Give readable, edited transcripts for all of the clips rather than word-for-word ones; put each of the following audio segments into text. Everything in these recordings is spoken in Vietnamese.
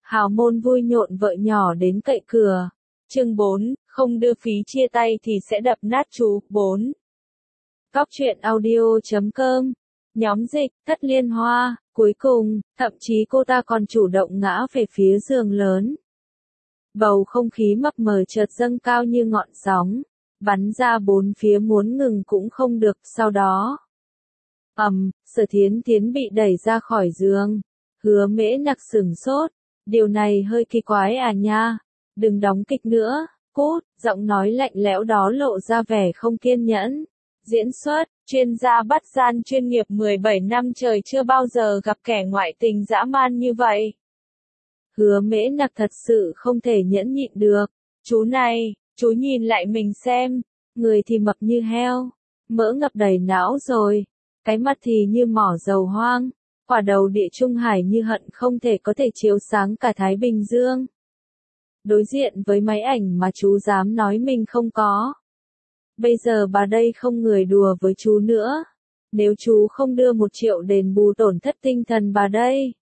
Hào môn vui nhộn vợ nhỏ đến cậy cửa. Chương 4, không đưa phí chia tay thì sẽ đập nát chú. 4. Góc truyện audio.com. Nhóm dịch, Thất Liên Hoa, cuối cùng, thậm chí cô ta còn chủ động ngã về phía giường lớn. Bầu không khí mập mờ chợt dâng cao như ngọn sóng, bắn ra bốn phía muốn ngừng cũng không được, sau đó. Sở Thiến Thiến bị đẩy ra khỏi giường. Hứa Mễ Nặc sửng sốt, điều này hơi kỳ quái à nha, đừng đóng kịch nữa, cút, giọng nói lạnh lẽo đó lộ ra vẻ không kiên nhẫn. Diễn xuất, chuyên gia bắt gian chuyên nghiệp 17 năm trời chưa bao giờ gặp kẻ ngoại tình dã man như vậy. Hứa Mễ Nặc thật sự không thể nhẫn nhịn được. Chú này, chú nhìn lại mình xem, người thì mập như heo, mỡ ngập đầy não rồi, cái mặt thì như mỏ dầu hoang, quả đầu địa trung hải như hận không thể có thể chiếu sáng cả Thái Bình Dương. Đối diện với máy ảnh mà chú dám nói mình không có. Bây giờ bà đây không người đùa với chú nữa. Nếu chú không đưa 1 triệu đền bù tổn thất tinh thần bà đây,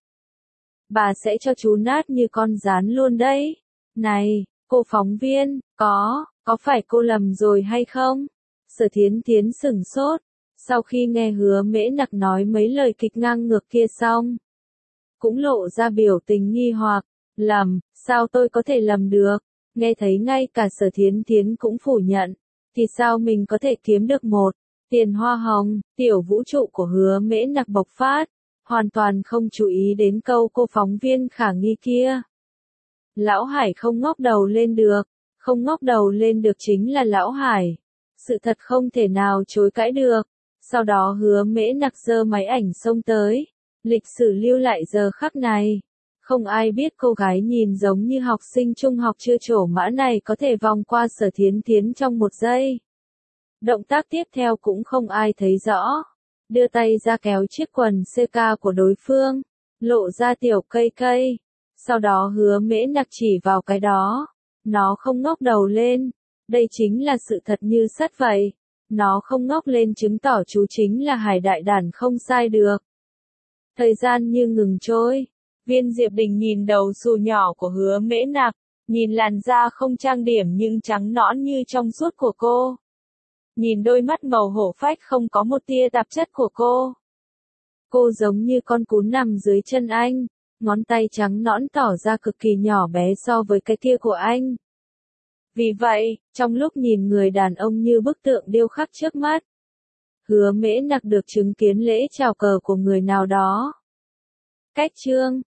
bà sẽ cho chú nát như con gián luôn đấy. Này, cô phóng viên, có phải cô lầm rồi hay không? Sở Thiến Thiến sửng sốt, sau khi nghe Hứa Mễ Nặc nói mấy lời kịch ngang ngược kia xong, cũng lộ ra biểu tình nghi hoặc. Lầm, sao tôi có thể lầm được? Nghe thấy ngay cả Sở Thiến Thiến cũng phủ nhận, thì sao mình có thể kiếm được tiền hoa hồng? Tiểu vũ trụ của Hứa Mễ Nặc bộc phát, hoàn toàn không chú ý đến câu cô phóng viên khả nghi kia. Lão Hải không ngóc đầu lên được, không ngóc đầu lên được chính là Lão Hải. Sự thật không thể nào chối cãi được. Sau đó Hứa Mễ Nặc giơ máy ảnh xông tới, lịch sử lưu lại giờ khắc này. Không ai biết cô gái nhìn giống như học sinh trung học chưa trổ mã này có thể vòng qua Sở Thiến Thiến trong 1 giây. Động tác tiếp theo cũng không ai thấy rõ. Đưa tay ra kéo chiếc quần CK của đối phương, lộ ra tiểu cây. Sau đó Hứa Mễ Nặc chỉ vào cái đó. Nó không ngóc đầu lên. Đây chính là sự thật như sắt vậy. Nó không ngóc lên chứng tỏ chú chính là Hải Đại Đản không sai được. Thời gian như ngừng trôi. Viên Diệp Đình nhìn đầu xù nhỏ của Hứa Mễ Nặc, nhìn làn da không trang điểm nhưng trắng nõn như trong suốt của cô. Nhìn đôi mắt màu hổ phách không có một tia tạp chất của cô. Cô giống như con cún nằm dưới chân anh, ngón tay trắng nõn tỏ ra cực kỳ nhỏ bé so với cái kia của anh. Vì vậy, trong lúc nhìn người đàn ông như bức tượng điêu khắc trước mắt, Hứa Mễ Nặc được chứng kiến lễ chào cờ của người nào đó. Cách chương